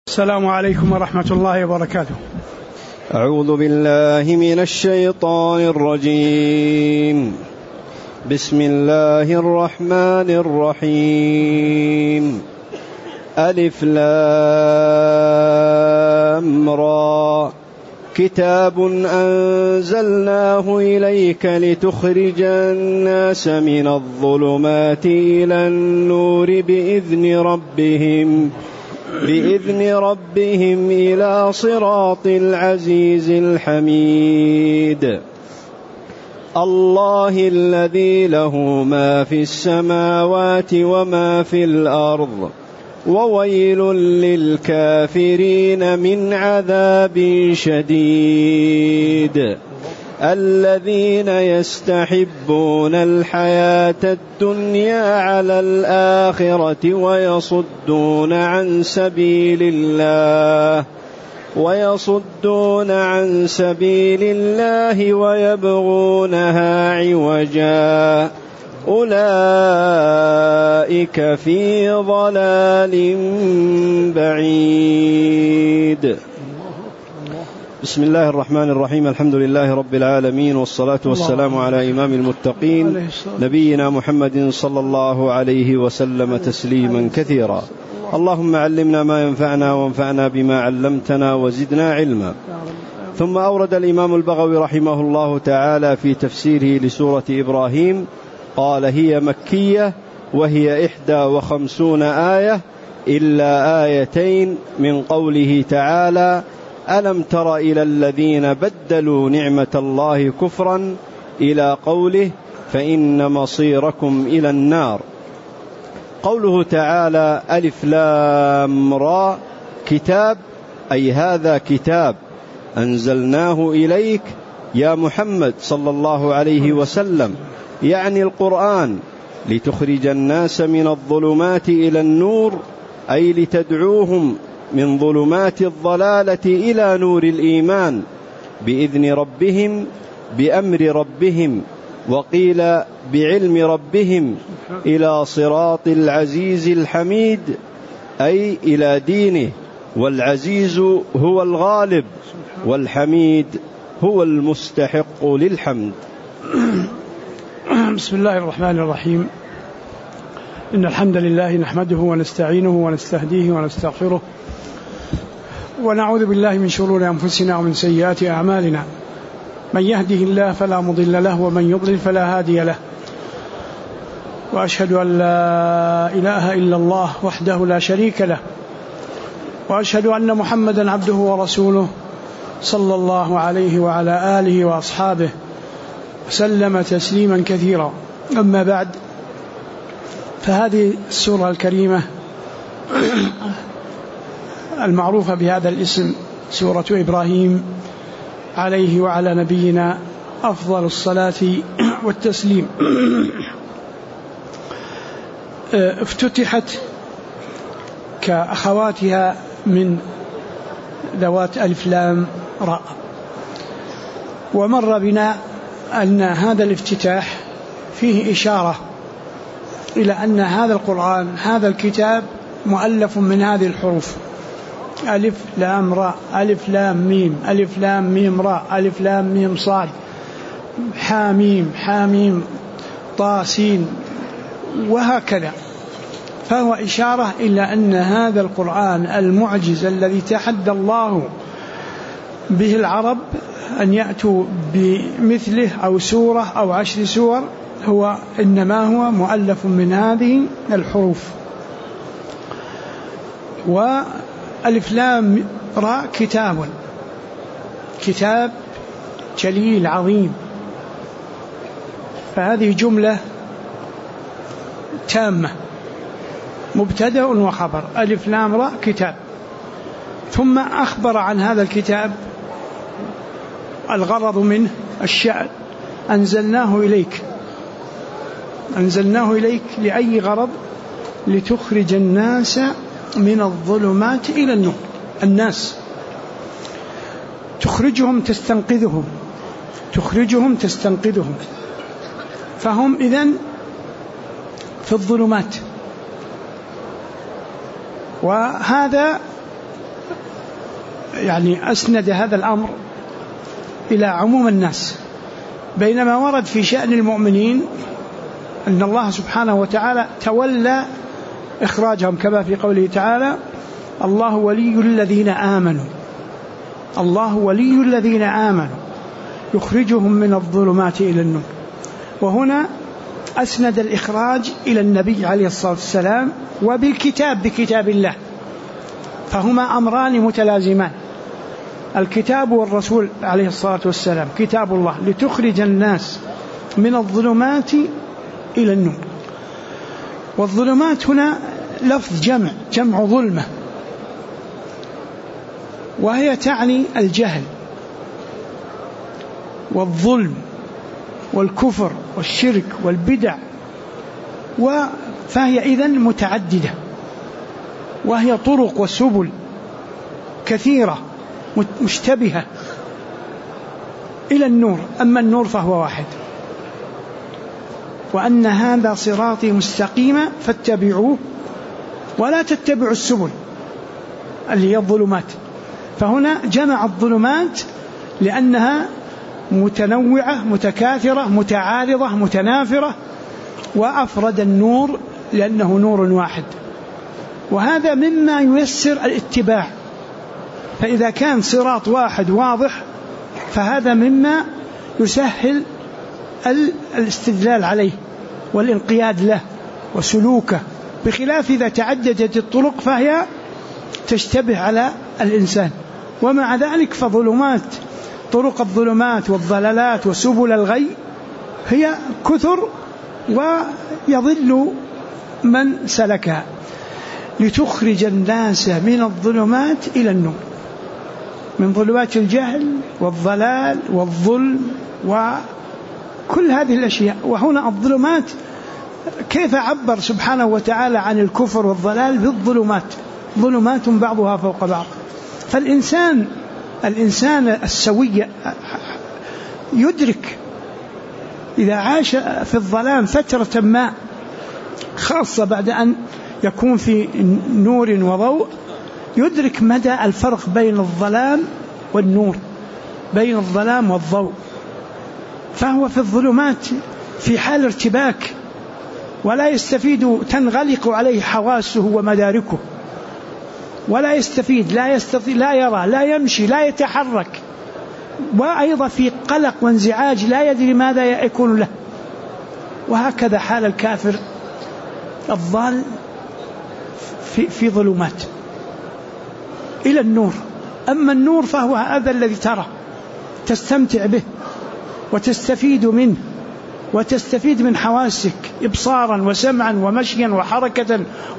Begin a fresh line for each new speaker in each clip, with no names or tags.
السلام عليكم ورحمة الله وبركاته.
أعوذ بالله من الشيطان الرجيم. بسم الله الرحمن الرحيم. ألف لام را كتاب أنزلناه إليك لتخرج الناس من الظلمات إلى النور بإذن ربهم إلى صراط العزيز الحميد. الله الذي له ما في السماوات وما في الأرض وويل للكافرين من عذاب شديد. الذين يستحبون الحياة الدنيا على الآخرة ويصدون عن سبيل الله ويبغونها عوجا أولئك في ضلال بعيد. بسم الله الرحمن الرحيم. الحمد لله رب العالمين، والصلاة والسلام على إمام المتقين نبينا محمد صلى الله عليه وسلم تسليما كثيرا. اللهم علمنا ما ينفعنا وانفعنا بما علمتنا وزدنا علما. ثم أورد الإمام البغوي رحمه الله تعالى في تفسيره لسورة إبراهيم قال: هي مكية وهي 51 آية إلا آيتين من قوله تعالى: ألم تر إلى الذين بدلوا نعمة الله كفرا إلى قوله فإن مصيركم إلى النار. قوله تعالى ألف لام را كتاب، أي هذا كتاب أنزلناه إليك يا محمد صلى الله عليه وسلم، يعني القرآن، لتخرج الناس من الظلمات إلى النور، أي لتدعوهم من ظلمات الضلالة إلى نور الإيمان بإذن ربهم، بأمر ربهم، وقيل بعلم ربهم، إلى صراط العزيز الحميد، أي إلى دينه. والعزيز هو الغالب، والحميد هو المستحق للحمد.
بسم الله الرحمن الرحيم. إن الحمد لله نحمده ونستعينه ونستهديه ونستغفره، ونعوذ بالله من شرور أنفسنا ومن سيئات أعمالنا. من يهده الله فلا مضل له، ومن يضلل فلا هادي له. وأشهد أن لا إله إلا الله وحده لا شريك له، وأشهد أن محمدا عبده ورسوله صلى الله عليه وعلى آله وأصحابه وسلم تسليما كثيرا. أما بعد، فهذه السورة الكريمة المعروفة بهذا الاسم سورة إبراهيم، عليه وعلى نبينا أفضل الصلاة والتسليم، افتتحت كأخواتها من ذوات ألف لام راء. ومر بنا أن هذا الافتتاح فيه إشارة إلى أن هذا القرآن، هذا الكتاب، مؤلف من هذه الحروف: ألف لام راء، ألف لام ميم، ألف لام ميم راء، ألف لام ميم صاد، حاميم، حاميم طا سين، وهكذا. فهو إشارة إلى أن هذا القرآن المعجز الذي تحدى الله به العرب أن يأتوا بمثله أو سورة أو 10 سور، إنما هو مؤلف من هذه الحروف. وألف لام راء كتاب جليل عظيم. فهذه جملة تامة، مبتدأ وخبر. ألف لام راء كتاب، ثم أخبر عن هذا الكتاب الغرض منه الشأن. أنزلناه إليك لأي غرض؟ لتخرج الناس من الظلمات إلى النور. الناس تخرجهم تستنقذهم، فهم إذن في الظلمات. وهذا يعني أسند هذا الأمر إلى عموم الناس، بينما ورد في شأن المؤمنين أن الله سبحانه وتعالى تولى إخراجهم، كما في قوله تعالى: الله ولي الذين آمنوا، الله ولي الذين آمنوا يخرجهم من الظلمات إلى النور. وهنا أسند الإخراج إلى النبي عليه الصلاة والسلام وبالكتاب، بكتاب الله، فهما أمران متلازمان، الكتاب والرسول عليه الصلاة والسلام. كتاب الله لتخرج الناس من الظلمات إلى النور، والظلمات هنا لفظ جمع ظلمة، وهي تعني الجهل والظلم والكفر والشرك والبدع، فهي إذن متعددة، وهي طرق وسبل كثيرة مشتبهة إلى النور. أما النور فهو واحد، وأن هذا صراطي مستقيما فاتبعوه ولا تتبعوا السبل اللي هي الظلمات. فهنا جمع الظلمات لأنها متنوعة متكاثرة متعارضة متنافرة، وأفرد النور لأنه نور واحد، وهذا مما ييسر الاتباع. فإذا كان صراط واحد واضح فهذا مما يسهل الاستدلال عليه والانقياد له وسلوكه، بخلاف إذا تعددت الطرق فهي تشتبه على الإنسان. ومع ذلك فظلمات طرق الظلمات والضلالات وسبل الغي هي كثر، ويضل من سلكها، لتخرج الناس من الظلمات إلى النور، من ظلمات الجهل والضلال والظلم وكل هذه الأشياء. وهنا الظلمات كيف عبر سبحانه وتعالى عن الكفر والضلال بالظلمات، ظلمات بعضها فوق بعض. فالإنسان السوي يدرك إذا عاش في الظلام فترة ما، خاصة بعد أن يكون في نور وضوء، يدرك مدى الفرق بين الظلام والنور، بين الظلام والضوء. فهو في الظلمات في حال ارتباك، ولا يستفيد، تنغلق عليه حواسه ومداركه، ولا يستفيد، لا يستطيع، لا يرى، لا يمشي، لا يتحرك، وأيضا في قلق وانزعاج، لا يدري ماذا يكون له. وهكذا حال الكافر الضال في ظلمات إلى النور. أما النور فهو هذا الذي ترى تستمتع به وتستفيد منه، وتستفيد من حواسك إبصارا وسمعا ومشيا وحركة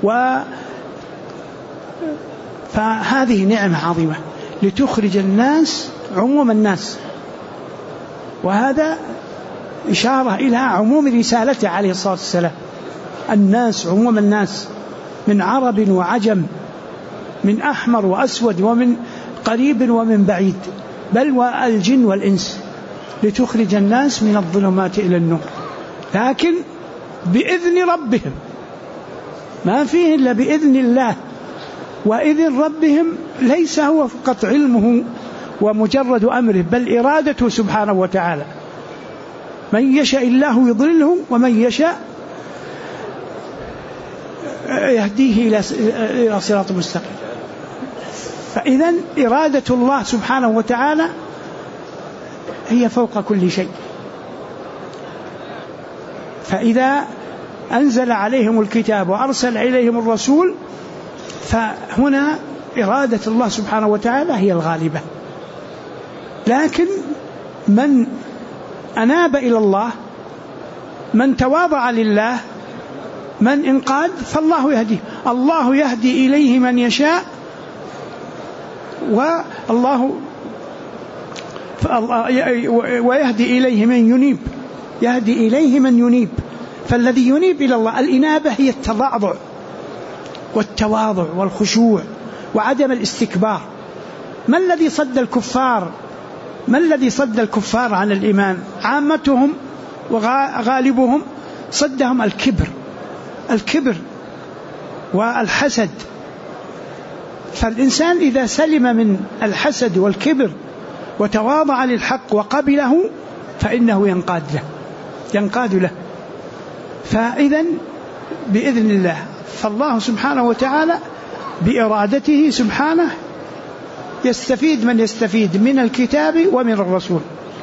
فهذه نعمة عظيمة لتخرج الناس عموم الناس، وهذا إشارة إلى عموم رسالته عليه الصلاة والسلام. الناس عموم الناس، من عرب وعجم، من أحمر وأسود، ومن قريب ومن بعيد، بل والجن والإنس، لتخرج الناس من الظلمات إلى النور، لكن بإذن ربهم، ما فيه إلا بإذن الله. وإذن ربهم ليس هو فقط علمه ومجرد أمره، بل إرادته سبحانه وتعالى. من يشاء الله يضلله، ومن يشاء يهديه إلى صراط مستقيم. فإذن إرادة الله سبحانه وتعالى هي فوق كل شيء. فإذا أنزل عليهم الكتاب وأرسل إليهم الرسول، فهنا إرادة الله سبحانه وتعالى هي الغالبة. لكن من أناب إلى الله، من تواضع لله، من انقاد، فالله يهديه. الله يهدي إليه من يشاء، ويهدي إليه من ينيب، يهدي إليه من ينيب. فالذي ينيب إلى الله، الإنابة هي التضعضع والتواضع والخشوع وعدم الاستكبار. ما الذي صد الكفار؟ ما الذي صد الكفار عن الإيمان؟ عامتهم وغالبهم صدهم الكبر والحسد. فالإنسان إذا سلم من الحسد والكبر وتواضع للحق وقبله فإنه ينقاد له. فإذا بإذن الله، فالله سبحانه وتعالى بإرادته سبحانه يستفيد من يستفيد من الكتاب ومن الرسول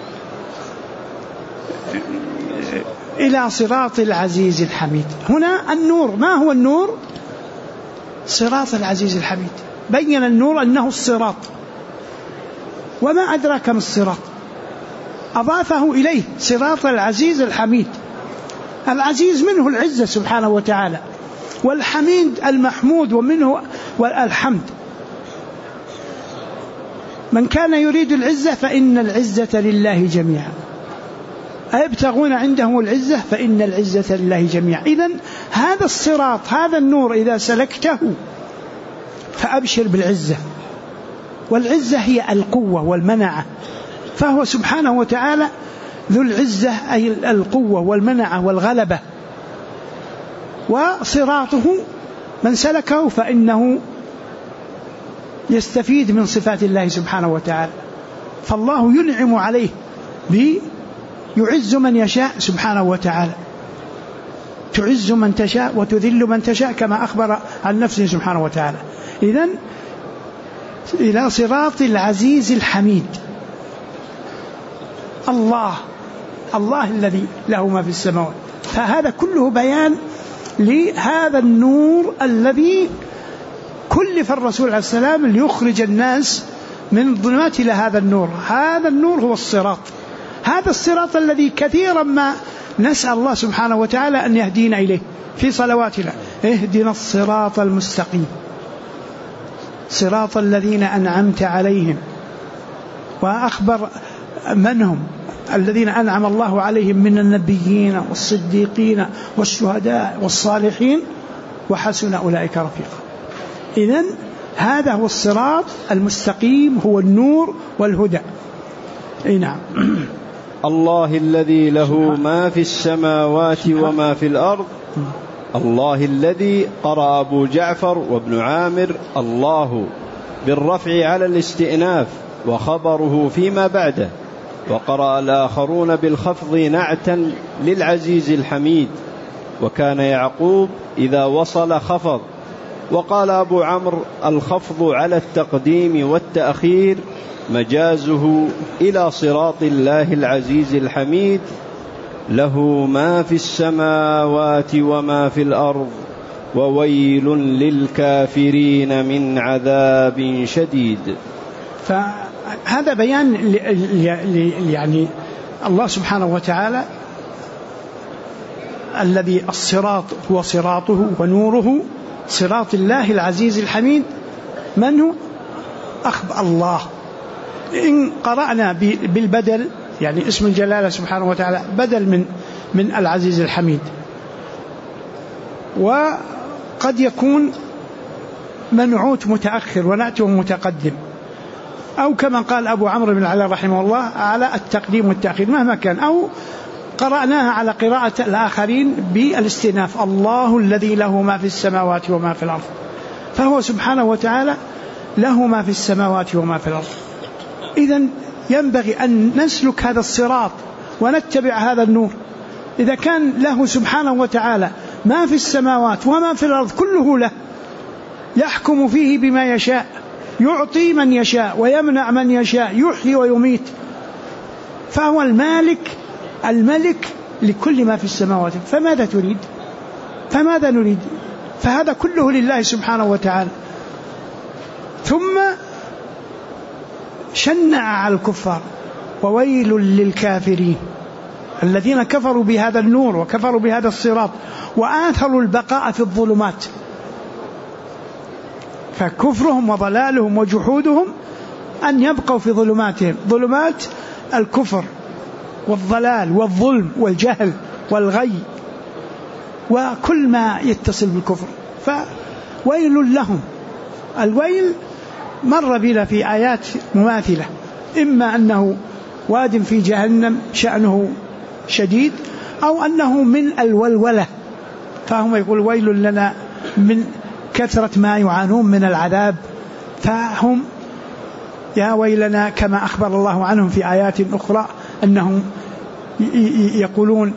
إلى صراط العزيز الحميد. هنا النور، ما هو النور؟ صراط العزيز الحميد. بين النور أنه الصراط، وما أدراك ما الصراط، أضافه إليه صراط العزيز الحميد. العزيز منه العزة سبحانه وتعالى، والحميد المحمود ومنه الحمد. من كان يريد العزة فإن العزة لله جميعا، أيبتغون عندهم العزة فإن العزة لله جميعا. إذن هذا الصراط، هذا النور إذا سلكته فأبشر بالعزة، والعزة هي القوة والمنعة، فهو سبحانه وتعالى ذو العزة أي القوة والمنعة والغلبة. وصراطه من سلكه فإنه يستفيد من صفات الله سبحانه وتعالى. فالله ينعم عليه يعز من يشاء سبحانه وتعالى، تعز من تشاء وتذل من تشاء كما أخبر عن نفسه سبحانه وتعالى. إذن إلى صراط العزيز الحميد. الله الذي له ما في السماوات. فهذا كله بيان لهذا النور الذي كلف الرسول عليه السلام ليخرج الناس من الظلمات إلى هذا النور. هذا النور هو الصراط، هذا الصراط الذي كثيرا ما نسأل الله سبحانه وتعالى أن يهدينا إليه في صلواتنا. اهدنا الصراط المستقيم صراط الذين أنعمت عليهم. وأخبر من هم الذين أنعم الله عليهم من النبيين والصديقين والشهداء والصالحين وحسن أولئك رفيقا. إذن هذا هو الصراط المستقيم، هو النور والهدى. نعم.
الله الذي له ما في السماوات وما في الأرض. الله الذي قرأ أبو جعفر وابن عامر الله بالرفع على الاستئناف وخبره فيما بعده، وقرأ الآخرون بالخفض نعتا للعزيز الحميد، وكان يعقوب إذا وصل خفض. وقال أبو عمرو الخفض على التقديم والتأخير مجازه إلى صراط الله العزيز الحميد له ما في السماوات وما في الأرض وويل للكافرين من عذاب شديد.
فهذا بيان يعني الله سبحانه وتعالى الذي الصراط هو صراطه ونوره صراط الله العزيز الحميد. من هو؟ أخبر الله. إن قرأنا بالبدل يعني اسم الجلالة سبحانه وتعالى بدل من العزيز الحميد، وقد يكون منعوت متأخر ونعته متقدم، أو كما قال أبو عمرو بن العلاء رحمه الله على التقديم والتأخير مهما كان، أو قرأناها على قراءة الآخرين بالاستئناف الله الذي له ما في السماوات وما في الأرض. فهو سبحانه وتعالى له ما في السماوات وما في الأرض. إذن ينبغي أن نسلك هذا الصراط ونتبع هذا النور. إذا كان له سبحانه وتعالى ما في السماوات وما في الأرض كله له، يحكم فيه بما يشاء، يعطي من يشاء ويمنع من يشاء، يحيي ويميت، فهو الملك لكل ما في السماوات. فماذا تريد؟ فماذا نريد؟ فهذا كله لله سبحانه وتعالى. ثم شنع على الكفار وويل للكافرين الذين كفروا بهذا النور وكفروا بهذا الصراط وآثروا البقاء في الظلمات. فكفرهم وضلالهم وجحودهم أن يبقوا في ظلماتهم، ظلمات الكفر والضلال والظلم والجهل والغي وكل ما يتصل بالكفر. فويل لهم. الويل مر بنا في آيات مماثلة، إما أنه واد في جهنم شأنه شديد، أو أنه من الولولة، فهم يقول ويل لنا من كثرة ما يعانون من العذاب فهم يا ويلنا كما أخبر الله عنهم في آيات أخرى أنهم يقولون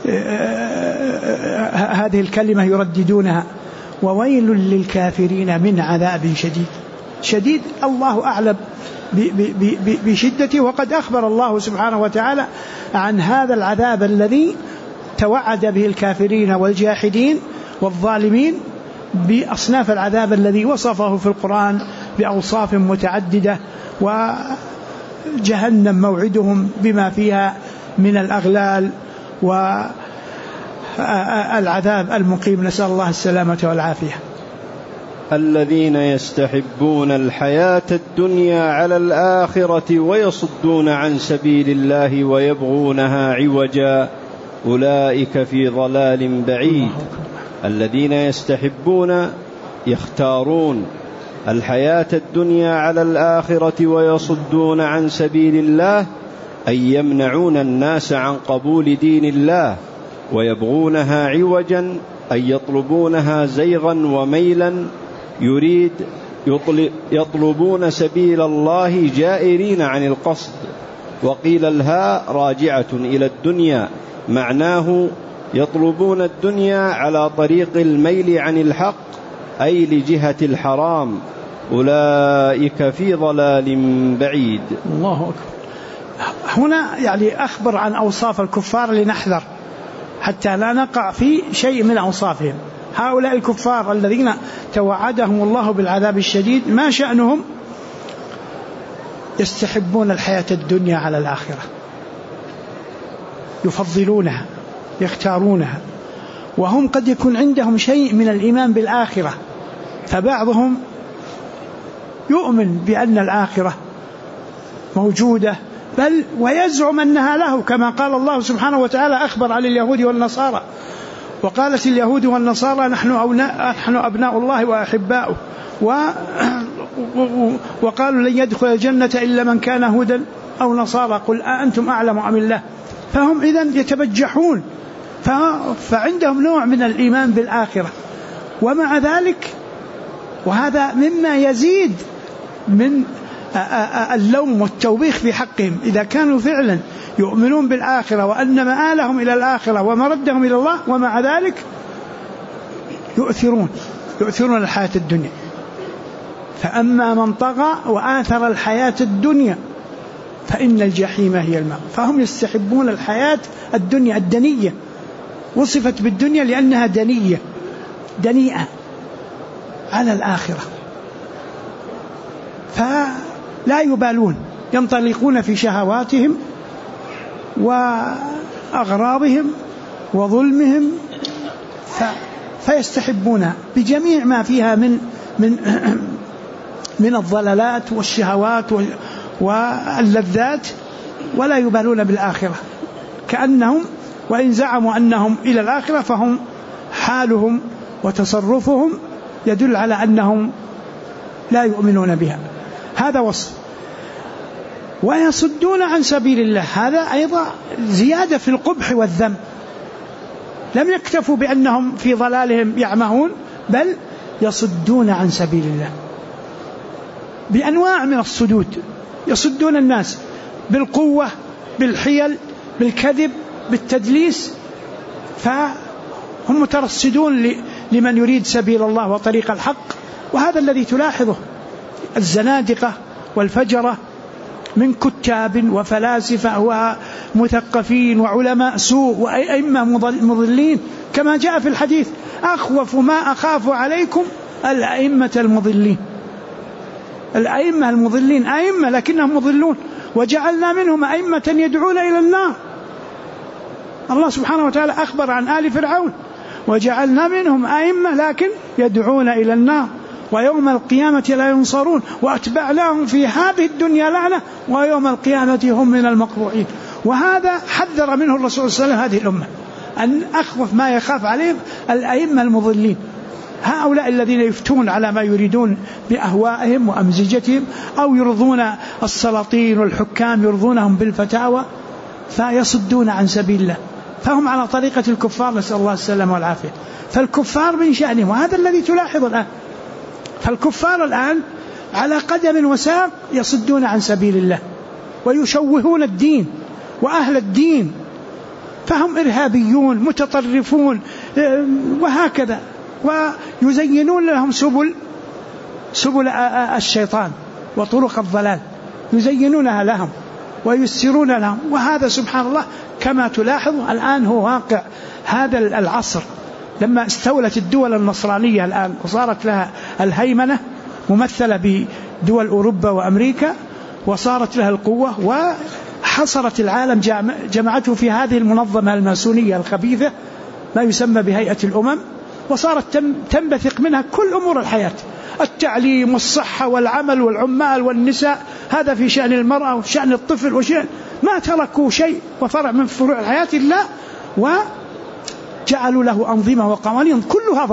هذه الكلمة يرددونها: وويل للكافرين من عذاب شديد. الله أعلم بشدته، وقد أخبر الله سبحانه وتعالى عن هذا العذاب الذي توعد به الكافرين والجاحدين والظالمين بأصناف العذاب الذي وصفه في القرآن بأوصاف متعددة، وجهنم موعدهم بما فيها من الأغلال والعذاب المقيم، نسأل الله السلامة والعافية.
الذين يستحبون الحياة الدنيا على الآخرة ويصدون عن سبيل الله ويبغونها عوجا أولئك في ضلال بعيد. الذين يختارون الحياة الدنيا على الآخرة ويصدون عن سبيل الله، أي يمنعون الناس عن قبول دين الله، ويبغونها عوجا أي يطلبونها زيغا وميلا، يطلبون سبيل الله جائرين عن القصد. وقيل الهاء راجعة إلى الدنيا، معناه يطلبون الدنيا على طريق الميل عن الحق، أي لجهة الحرام. أولئك في ضلال بعيد.
الله أكبر. هنا يعني أخبر عن أوصاف الكفار لنحذر حتى لا نقع في شيء من أوصافهم. هؤلاء الكفار الذين توعدهم الله بالعذاب الشديد، ما شأنهم؟ يستحبون الحياة الدنيا على الآخرة، يفضلونها، يختارونها، وهم قد يكون عندهم شيء من الإيمان بالآخرة، فبعضهم يؤمن بأن الآخرة موجودة بل ويزعم أنها له، كما قال الله سبحانه وتعالى أخبر عن اليهود والنصارى: وقالت اليهود والنصارى نحن أبناء الله وأحباؤه، وقالوا لن يدخل الجنة إلا من كان هودا أو نصارى، قل أأنتم أعلم أم الله. فهم إذن يتبجحون، فعندهم نوع من الإيمان بالآخرة، ومع ذلك وهذا مما يزيد من اللوم والتوبيخ في حقهم، إذا كانوا فعلا يؤمنون بالآخرة وأن مآلهم إلى الآخرة ومردهم إلى الله، ومع ذلك يؤثرون الحياة الدنيا. فأما من طغى وآثر الحياة الدنيا فإن الجحيم هي المأوى. فهم يستحبون الحياة الدنيا الدنية، وصفت بالدنيا لأنها دنيئة على الآخرة، فلا يبالون، ينطلقون في شهواتهم وأغراضهم وظلمهم، فيستحبونها بجميع ما فيها من الضلالات والشهوات واللذات، ولا يبالون بالآخرة، كأنهم وإن زعموا أنهم إلى الآخرة فهم حالهم وتصرفهم يدل على أنهم لا يؤمنون بها. هذا وصف. ويصدون عن سبيل الله، هذا أيضا زيادة في القبح والذم. لم يكتفوا بأنهم في ضلالهم يعمهون، بل يصدون عن سبيل الله بأنواع من الصدود، يصدون الناس بالقوة، بالحيل، بالكذب، بالتدليس، فهم مترصدون لمن يريد سبيل الله وطريق الحق. وهذا الذي تلاحظه الزنادقة والفجرة من كتاب وفلاسفة ومثقفين وعلماء سوء وأئمة مضلين، كما جاء في الحديث: أخوف ما أخاف عليكم الأئمة المضلين. الأئمة المضلين أئمة لكنهم مضلون، وجعلنا منهم أئمة يدعون إلى النار. الله سبحانه وتعالى أخبر عن آل فرعون: وجعلنا منهم أئمة لكن يدعون إلى النار ويوم القيامة لا ينصرون وأتبعناهم في هذه الدنيا لعنة ويوم القيامة هم من المقبوحين. وهذا حذر منه الرسول صلى الله عليه وسلم هذه الأمة، أن أخوف ما يخاف عليهم الأئمة المضلين، هؤلاء الذين يفتون على ما يريدون بأهوائهم وأمزجتهم، أو يرضون السلاطين والحكام يرضونهم بالفتاوى، فيصدون عن سبيل الله، فهم على طريقة الكفار، نسأل الله السلامة والعافية. فالكفار من شأنهم، وهذا الذي تلاحظ الآن، فالكفار الآن على قدم وساق يصدون عن سبيل الله ويشوهون الدين وأهل الدين، فهم إرهابيون متطرفون وهكذا، ويزينون لهم سبل الشيطان وطرق الضلال، يزينونها لهم ويسرون لهم. وهذا سبحان الله كما تلاحظ الآن هو واقع هذا العصر، لما استولت الدول النصرانية الآن وصارت لها الهيمنة ممثلة بدول أوروبا وأمريكا، وصارت لها القوة وحصرت العالم، جمعته في هذه المنظمة الماسونية الخبيثة ما يسمى بهيئة الأمم، وصارت تنبثق منها كل أمور الحياة، التعليم والصحة والعمل والعمال والنساء، هذا في شأن المرأة وشأن الطفل وشأن ما تركوا شيء وفرع من فروع الحياة إلا وجعلوا له أنظمة وقوانين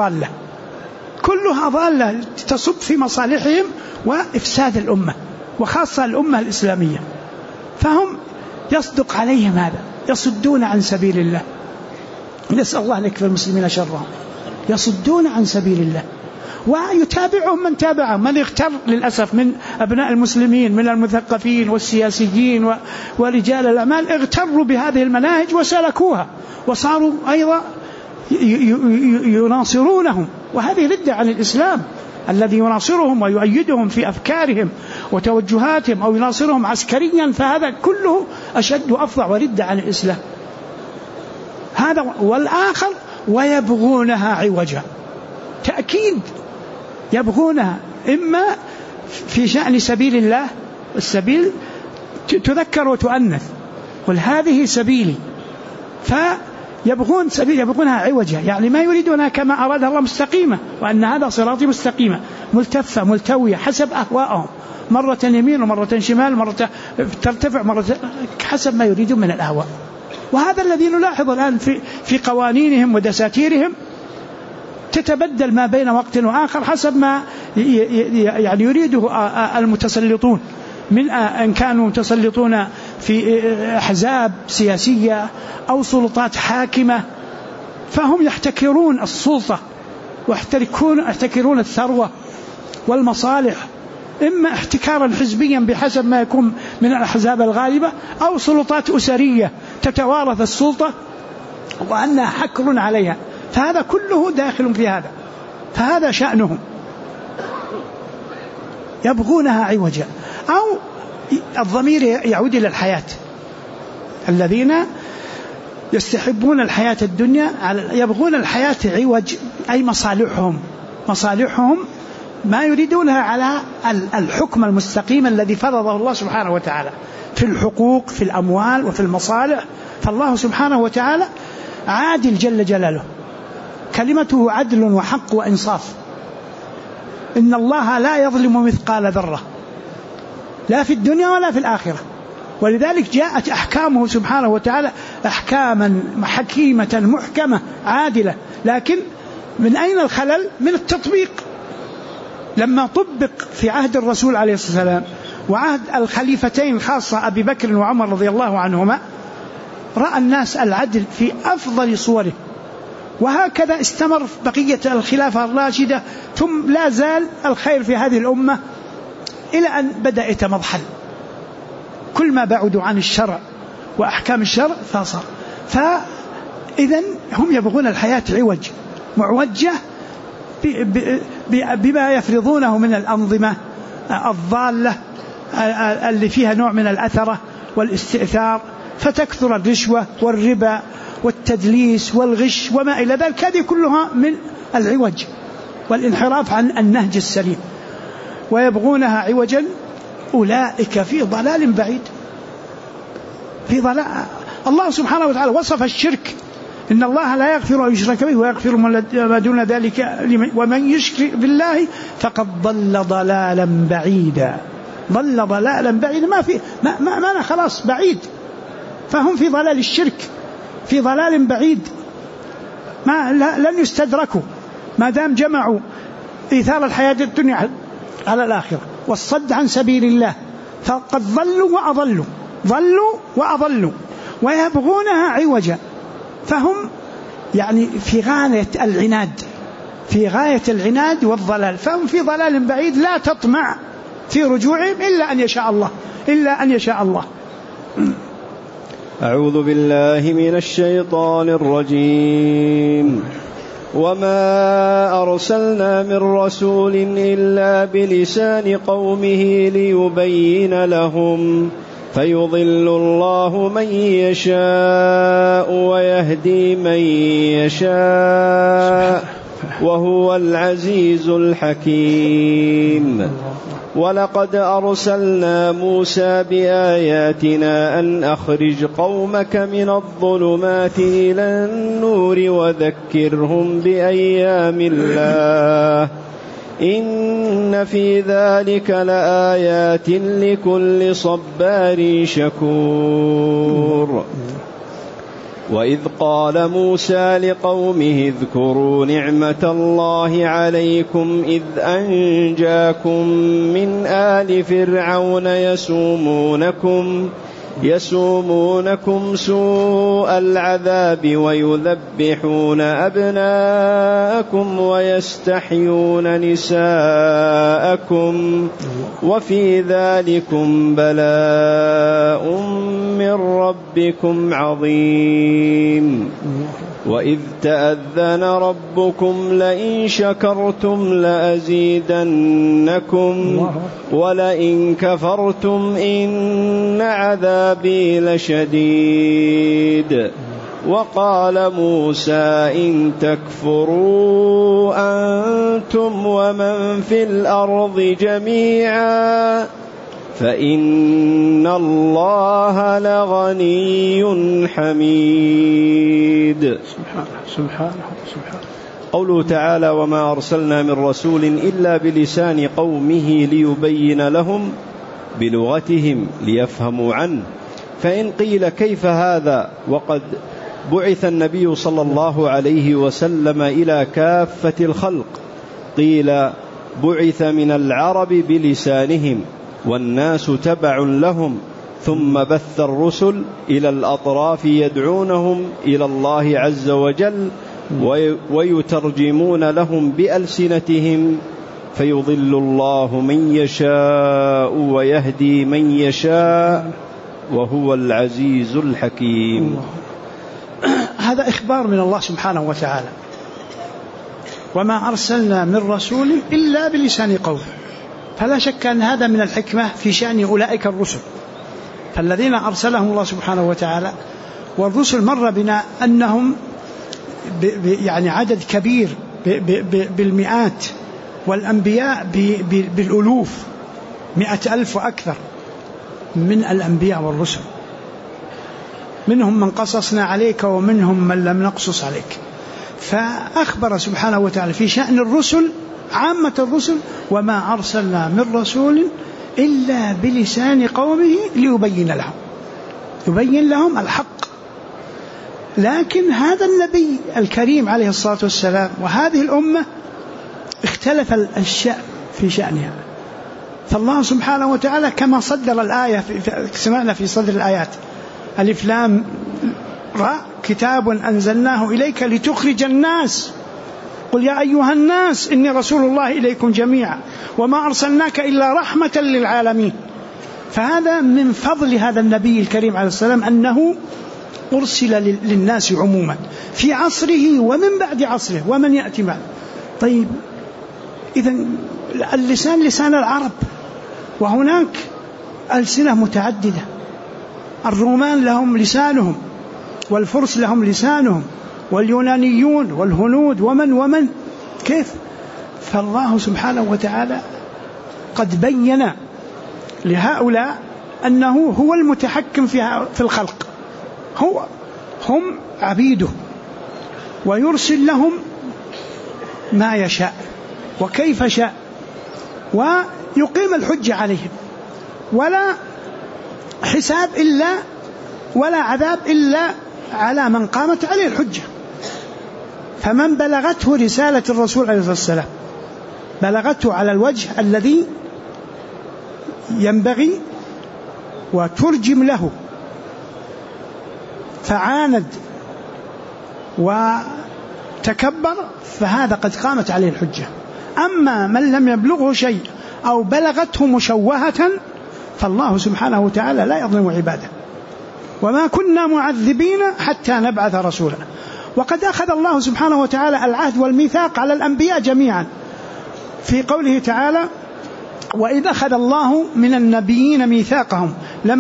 كلها ضالة تصب في مصالحهم وإفساد الأمة وخاصة الأمة الإسلامية. فهم يصدق عليهم هذا، يصدون عن سبيل الله، نسأل الله لك في المسلمين شرهم، يصدون عن سبيل الله، ويتابعهم من تابعهم، من اغتر للأسف من أبناء المسلمين من المثقفين والسياسيين ورجال الأعمال، اغتروا بهذه المناهج وسلكوها وصاروا أيضا يناصرونهم، وهذه ردة عن الإسلام. الذي يناصرهم ويؤيدهم في أفكارهم وتوجهاتهم أو يناصرهم عسكريا فهذا كله أشد وأفظع وردة عن الإسلام. هذا والآخر ويبغونها عوجا، تأكيد يبغونها، إما في شأن سبيل الله، السبيل تذكر وتؤنث، قل هذه سبيلي، فيبغون سبيل يبغونها عوجا، يعني ما يريدونها كما أراد الله مستقيمة، وأن هذا صراطي مستقيمة ملتفة ملتوية حسب أهوائهم، مرة يمين ومرة شمال، مرة ترتفع مرة حسب ما يريدون من الأهواء. وهذا الذي نلاحظ الآن في قوانينهم ودساتيرهم، تتبدل ما بين وقت وآخر حسب ما يعني يريده المتسلطون، من أن كانوا متسلطون في أحزاب سياسية أو سلطات حاكمة، فهم يحتكرون السلطة ويحتكرون الثروة والمصالح، إما احتكارا حزبيا بحسب ما يكون من الأحزاب الغالبة، أو سلطات أسرية تتوارث السلطة وأنها حكر عليها، فهذا كله داخل في هذا، فهذا شأنهم، يبغونها عوجا. أو الضمير يعود إلى الحياة، الذين يستحبون الحياة الدنيا يبغون الحياة عوج، أي مصالحهم ما يريدونها على الحكم المستقيم الذي فرضه الله سبحانه وتعالى في الحقوق في الأموال وفي المصالح. فالله سبحانه وتعالى عادل جل جلاله، كلمته عدل وحق وإنصاف، إن الله لا يظلم مثقال ذرة لا في الدنيا ولا في الآخرة، ولذلك جاءت أحكامه سبحانه وتعالى أحكاما حكيمة محكمة عادلة. لكن من أين الخلل؟ من التطبيق. لما طبق في عهد الرسول عليه الصلاة والسلام وعهد الخليفتين خاصة أبي بكر وعمر رضي الله عنهما، رأى الناس العدل في أفضل صوره، وهكذا استمر بقية الخلافة الراشدة، ثم لا زال الخير في هذه الأمة إلى أن بدأ يتمضحل، كل ما بعدوا عن الشرع وأحكام الشرع فصار. فإذن هم يبغون الحياة عوج معوجة بما يفرضونه من الأنظمة الضالة اللي فيها نوع من الأثرة والاستئثار، فتكثر الرشوة والربا والتدليس والغش وما إلى ذلك، هذه كلها من العوج والانحراف عن النهج السليم. ويبغونها عوجا أولئك في ضلال بعيد، في ضلال. الله سبحانه وتعالى وصف الشرك، إن الله لا يغفر أن يشرك به ويغفر ما دون ذلك ومن يشرك بالله فقد ضل ضلالا بعيدا. ضل ضلالا بعيدا، ما خلاص بعيد، فهم في ضلال الشرك، في ضلال بعيد، لن يستدركوا ما دام جمعوا إيثار الحياة الدنيا على الآخرة والصد عن سبيل الله، فقد ضلوا وأضلوا ويبغونها عوجا. فهم يعني في غاية العناد والضلال، فهم في ضلال بعيد. لا تطمع في رجوعهم إلا أن يشاء الله.
أعوذ بالله من الشيطان الرجيم. وما أرسلنا من رسول إلا بلسان قومه ليبين لهم فيضل الله من يشاء ويهدي من يشاء وهو العزيز الحكيم. ولقد أرسلنا موسى بآياتنا أن أخرج قومك من الظلمات إلى النور وذكرهم بأيام الله إن في ذلك لآيات لكل صبار شكور. وإذ قال موسى لقومه اذكروا نعمة الله عليكم إذ أنجاكم من آل فرعون يسومونكم سوء العذاب ويذبحون أبناءكم ويستحيون نساءكم وفي ذلكم بلاء من ربكم عظيم. وإذ تأذن ربكم لئن شكرتم لأزيدنكم ولئن كفرتم إن عذابي لشديد. وقال موسى إن تكفروا أنتم ومن في الأرض جميعا فإن الله لغني حميد.
سبحانه.
قوله تعالى وما أرسلنا من رسول إلا بلسان قومه ليبين لهم بلغتهم ليفهموا عنه. فإن قيل كيف هذا وقد بعث النبي صلى الله عليه وسلم إلى كافة الخلق؟ قيل بعث من العرب بلسانهم والناس تبع لهم، ثم بث الرسل إلى الأطراف يدعونهم إلى الله عز وجل ويترجمون لهم بألسنتهم، فيضل الله من يشاء ويهدي من يشاء وهو العزيز الحكيم.
هذا إخبار من الله سبحانه وتعالى. وما أرسلنا من رسول إلا بلسان قومه، فلا شك أن هذا من الحكمة في شأن أولئك الرسل، فالذين أرسلهم الله سبحانه وتعالى. والرسل مر بنا أنهم يعني عدد كبير بالمئات، والأنبياء بالألوف، 100,000 وأكثر من الأنبياء والرسل، منهم من قصصنا عليك ومنهم من لم نقصص عليك. فأخبر سبحانه وتعالى في شأن الرسل عامة الرسل وما أرسلنا من رسول إلا بلسان قومه يبين لهم الحق. لكن هذا النبي الكريم عليه الصلاة والسلام وهذه الأمة اختلف الشأن في شأنها. فالله سبحانه وتعالى كما صدر الآية سمعنا في صدر الآيات ألف لام را كتاب أنزلناه إليك لتخرج الناس قل يا أيها الناس إني رسول الله إليكم جميعا وما أرسلناك إلا رحمة للعالمين. فهذا من فضل هذا النبي الكريم عليه السلام أنه أرسل للناس عموما في عصره ومن بعد عصره ومن يأتي بعد. طيب إذن اللسان لسان العرب، وهناك ألسنة متعددة، الرومان لهم لسانهم، والفرس لهم لسانهم، واليونانيون والهنود ومن كيف. فالله سبحانه وتعالى قد بين لهؤلاء أنه هو المتحكم في الخلق، هم عبيده، ويرسل لهم ما يشاء وكيف شاء، ويقيم الحجة عليهم، ولا حساب ولا عذاب إلا على من قامت عليه الحجة. فمن بلغته رسالة الرسول عليه الصلاة والسلام بلغته على الوجه الذي ينبغي وترجم له، فعاند وتكبر، فهذا قد قامت عليه الحجة. أما من لم يبلغه شيء أو بلغته مشوهة فالله سبحانه وتعالى لا يظلم عباده. وما كنا معذبين حتى نبعث رسولا. وقد أخذ الله سبحانه وتعالى العهد والميثاق على الأنبياء جميعا في قوله تعالى: وإذ أخذ الله من النبيين ميثاقهم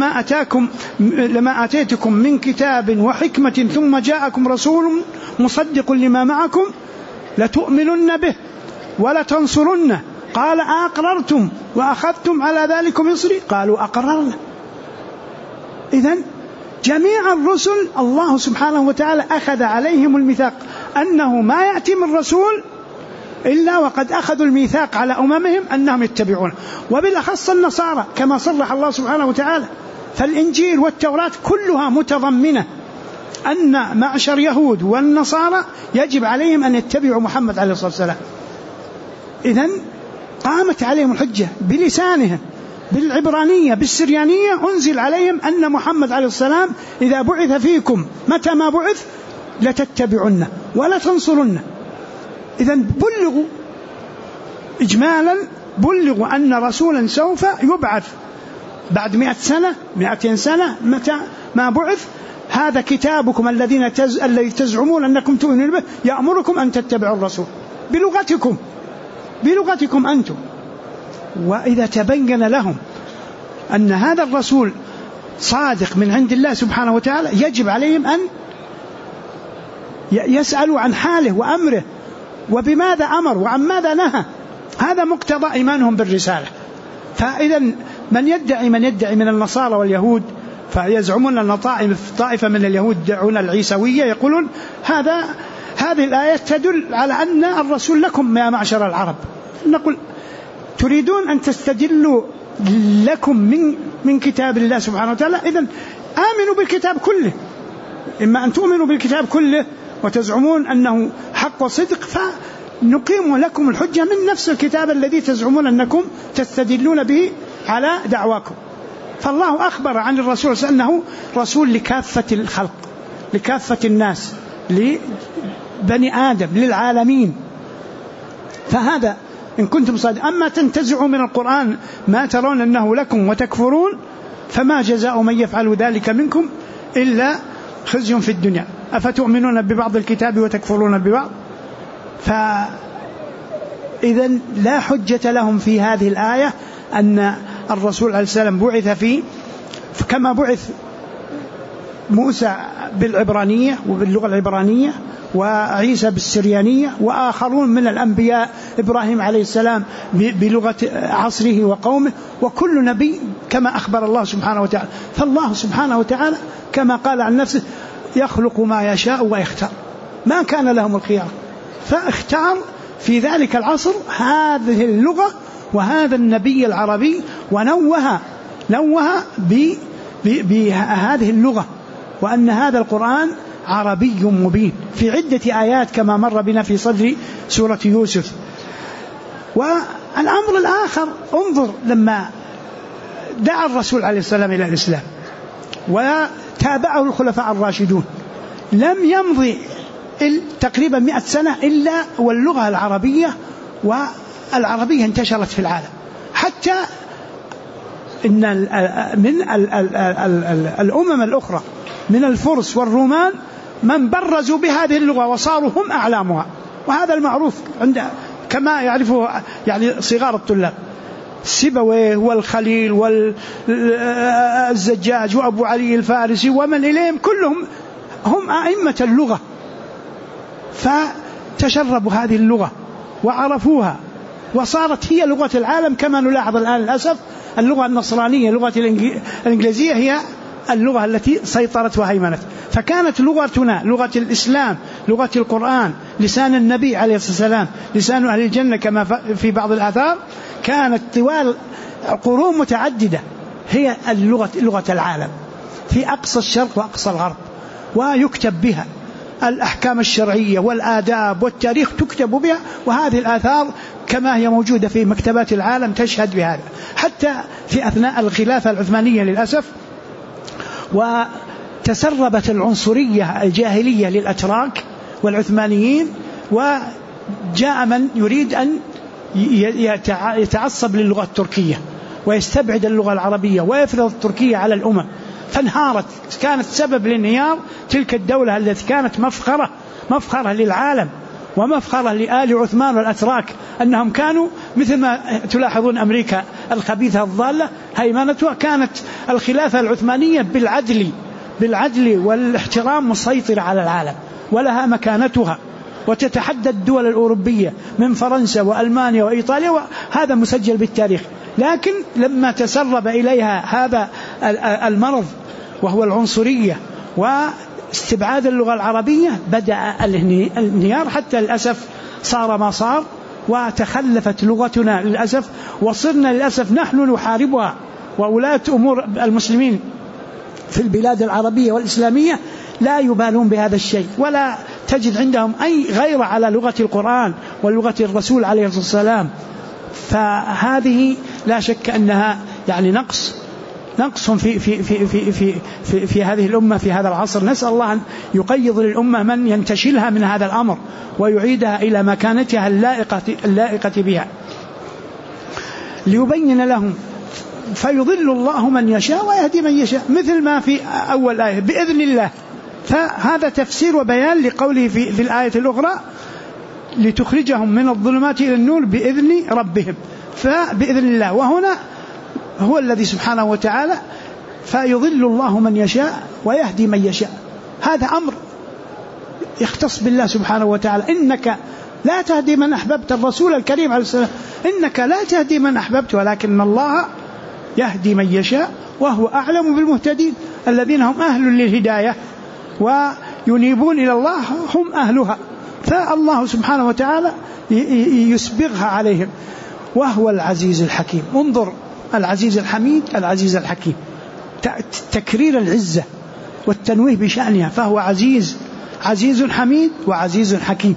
لما آتيتكم من كتاب وحكمة ثم جاءكم رسول مصدق لما معكم لتؤمنن به ولتنصرنه قال أقررتم وأخذتم على ذلكم إصري قالوا أقررنا. إذن جميع الرسل الله سبحانه وتعالى أخذ عليهم الميثاق أنه ما يأتي من رسول إلا وقد أخذوا الميثاق على أممهم أنهم يتبعون، وبالأخص النصارى كما صرح الله سبحانه وتعالى. فالإنجيل والتوراة كلها متضمنة أن معشر يهود والنصارى يجب عليهم أن يتبعوا محمد عليه الصلاة والسلام. إذن قامت عليهم الحجة بلسانهم بالعبرانية بالسريانية، أنزل عليهم أن محمد عليه السلام إذا بعث فيكم متى ما بعث لتتبعنه ولا تنصرنه. إذن بلغوا إجمالا، بلغوا أن رسولا سوف يبعث بعد 100 سنة 200 سنة متى ما بعث. هذا كتابكم الذي تزعمون أنكم تؤمنون به يأمركم أن تتبعوا الرسول بلغتكم أنتم. وإذا تبين لهم أن هذا الرسول صادق من عند الله سبحانه وتعالى يجب عليهم أن يسألوا عن حاله وأمره وبماذا أمر وعن ماذا نهى. هذا مقتضى إيمانهم بالرسالة. فإذا من يدعي من النصارى واليهود فيزعمون أن طائفة من اليهود يدعون العيسوية يقولون هذه الآية تدل على أن الرسول لكم يا معشر العرب. نقول تريدون أن تستدلوا لكم من كتاب الله سبحانه وتعالى، إذن آمنوا بالكتاب كله. إما أن تؤمنوا بالكتاب كله وتزعمون أنه حق وصدق فنقيم لكم الحجة من نفس الكتاب الذي تزعمون أنكم تستدلون به على دعواكم. فالله أخبر عن الرسول أنه رسول لكافة الخلق لكافة الناس لبني آدم للعالمين. فهذا إن كنتم صادقين. أما تنتزعوا من القرآن ما ترون أنه لكم وتكفرون فما جزاء من يفعل ذلك منكم إلا خزي في الدنيا أفتؤمنون ببعض الكتاب وتكفرون ببعض. فإذا لا حجة لهم في هذه الآية أن الرسول عليه السلام بعث فيه كما بعث موسى بالعبرانية وباللغة العبرانية وعيسى بالسريانية وآخرون من الأنبياء إبراهيم عليه السلام بلغة عصره وقومه، وكل نبي كما أخبر الله سبحانه وتعالى. فالله سبحانه وتعالى كما قال عن نفسه يخلق ما يشاء ويختار، ما كان لهم الخيار فاختار في ذلك العصر هذه اللغة وهذا النبي العربي ونوه بهذه اللغة، وأن هذا القرآن عربي مبين في عدة آيات كما مر بنا في صدر سورة يوسف. والأمر الآخر انظر لما دعا الرسول عليه السلام إلى الإسلام وتابعه الخلفاء الراشدون لم يمضي تقريبا 100 سنة إلا واللغة العربية والعربية انتشرت في العالم، حتى إن من الأمم الأخرى من الفرس والرومان من برزوا بهذه اللغة وصاروا هم أعلامها. وهذا المعروف عند كما يعرفه يعني صغار الطلاب، سيبويه والخليل والزجاج وأبو علي الفارسي ومن إليهم كلهم هم أئمة اللغة، فتشربوا هذه اللغة وعرفوها وصارت هي لغة العالم. كما نلاحظ الآن للأسف اللغة النصرانية اللغة الإنجليزية هي اللغة التي سيطرت وهيمنت. فكانت لغتنا لغة الإسلام لغة القرآن لسان النبي عليه الصلاة والسلام لسان أهل الجنة كما في بعض الآثار، كانت طوال قرون متعددة هي لغة العالم في أقصى الشرق وأقصى الغرب، ويكتب بها الأحكام الشرعية والآداب والتاريخ تكتب بها. وهذه الآثار كما هي موجودة في مكتبات العالم تشهد بهذا، حتى في أثناء الخلافة العثمانية للأسف وتسربت العنصرية الجاهلية للأتراك والعثمانيين، وجاء من يريد أن يتعصب للغة التركية ويستبعد اللغة العربية ويفرض التركية على الأمم، فانهارت، كانت سبب لانهيار تلك الدولة التي كانت مفخرة للعالم ومفخرة لآل عثمان والأتراك، أنهم كانوا مثل ما تلاحظون أمريكا الخبيثة الضالة هيمنتها، كانت الخلافة العثمانية بالعدل والاحترام مسيطرة على العالم ولها مكانتها، وتتحدى الدول الأوروبية من فرنسا وألمانيا وإيطاليا، وهذا مسجل بالتاريخ. لكن لما تسرب إليها هذا المرض وهو العنصرية واستبعاد اللغة العربية بدأ الانهيار، حتى للأسف صار ما صار وتخلفت لغتنا للأسف، وصرنا للأسف نحن نحاربها، وولاة أمور المسلمين في البلاد العربية والإسلامية لا يبالون بهذا الشيء، ولا تجد عندهم أي غير على لغة القرآن ولغة الرسول عليه الصلاة والسلام. فهذه لا شك أنها يعني نقص في هذه الأمة في هذا العصر. نسأل الله أن يقيض للأمة من ينتشلها من هذا الأمر ويعيدها إلى مكانتها اللائقة بها ليبين لهم. فيضل الله من يشاء ويهدي من يشاء، مثل ما في أول آية بإذن الله، فهذا تفسير وبيان لقوله في الآية الأخرى لتخرجهم من الظلمات إلى النور بإذن ربهم، فبإذن الله، وهنا هو الذي سبحانه وتعالى فيضل الله من يشاء ويهدي من يشاء. هذا أمر يختص بالله سبحانه وتعالى، إنك لا تهدي من أحببت، الرسول الكريم عليه السلام إنك لا تهدي من أحببت ولكن الله يهدي من يشاء وهو أعلم بالمهتدين. الذين هم أهل للهداية وينيبون إلى الله هم أهلها، فالله سبحانه وتعالى يسبغها عليهم، وهو العزيز الحكيم. انظر العزيز الحميد العزيز الحكيم، تكرير العزة والتنويه بشأنها، فهو عزيز حميد وعزيز حكيم،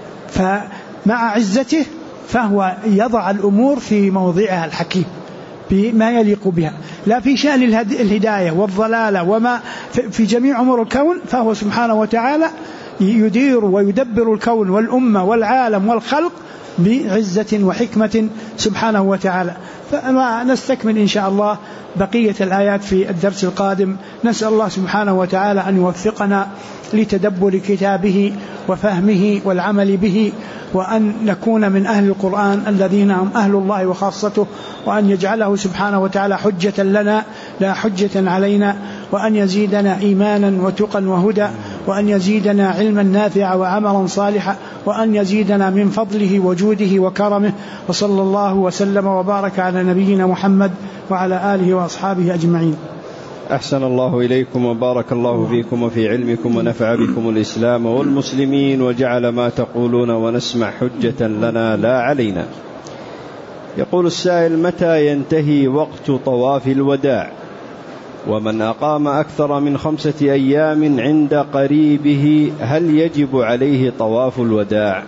فمع عزته فهو يضع الأمور في موضعها الحكيم بما يليق بها، لا في شأن الهداية والضلالة وما في جميع أمور الكون، فهو سبحانه وتعالى يدير ويدبر الكون والأمة والعالم والخلق بعزة وحكمة سبحانه وتعالى. فنستكمل إن شاء الله بقية الآيات في الدرس القادم. نسأل الله سبحانه وتعالى أن يوفقنا لتدبر كتابه وفهمه والعمل به، وأن نكون من أهل القرآن الذين هم أهل الله وخاصته، وأن يجعله سبحانه وتعالى حجة لنا لا حجة علينا، وأن يزيدنا إيمانا وتقا وهدى، وأن يزيدنا علما نافعا وعملا صالحا، وأن يزيدنا من فضله وجوده وكرمه. وصلى الله وسلم وبارك على نبينا محمد وعلى آله وأصحابه أجمعين.
أحسن الله إليكم وبارك الله فيكم وفي علمكم ونفع بكم الإسلام والمسلمين، وجعل ما تقولون ونسمع حجة لنا لا علينا. يقول السائل: متى ينتهي وقت طواف الوداع؟ ومن أقام أكثر من 5 أيام عند قريبه هل يجب عليه طواف الوداع؟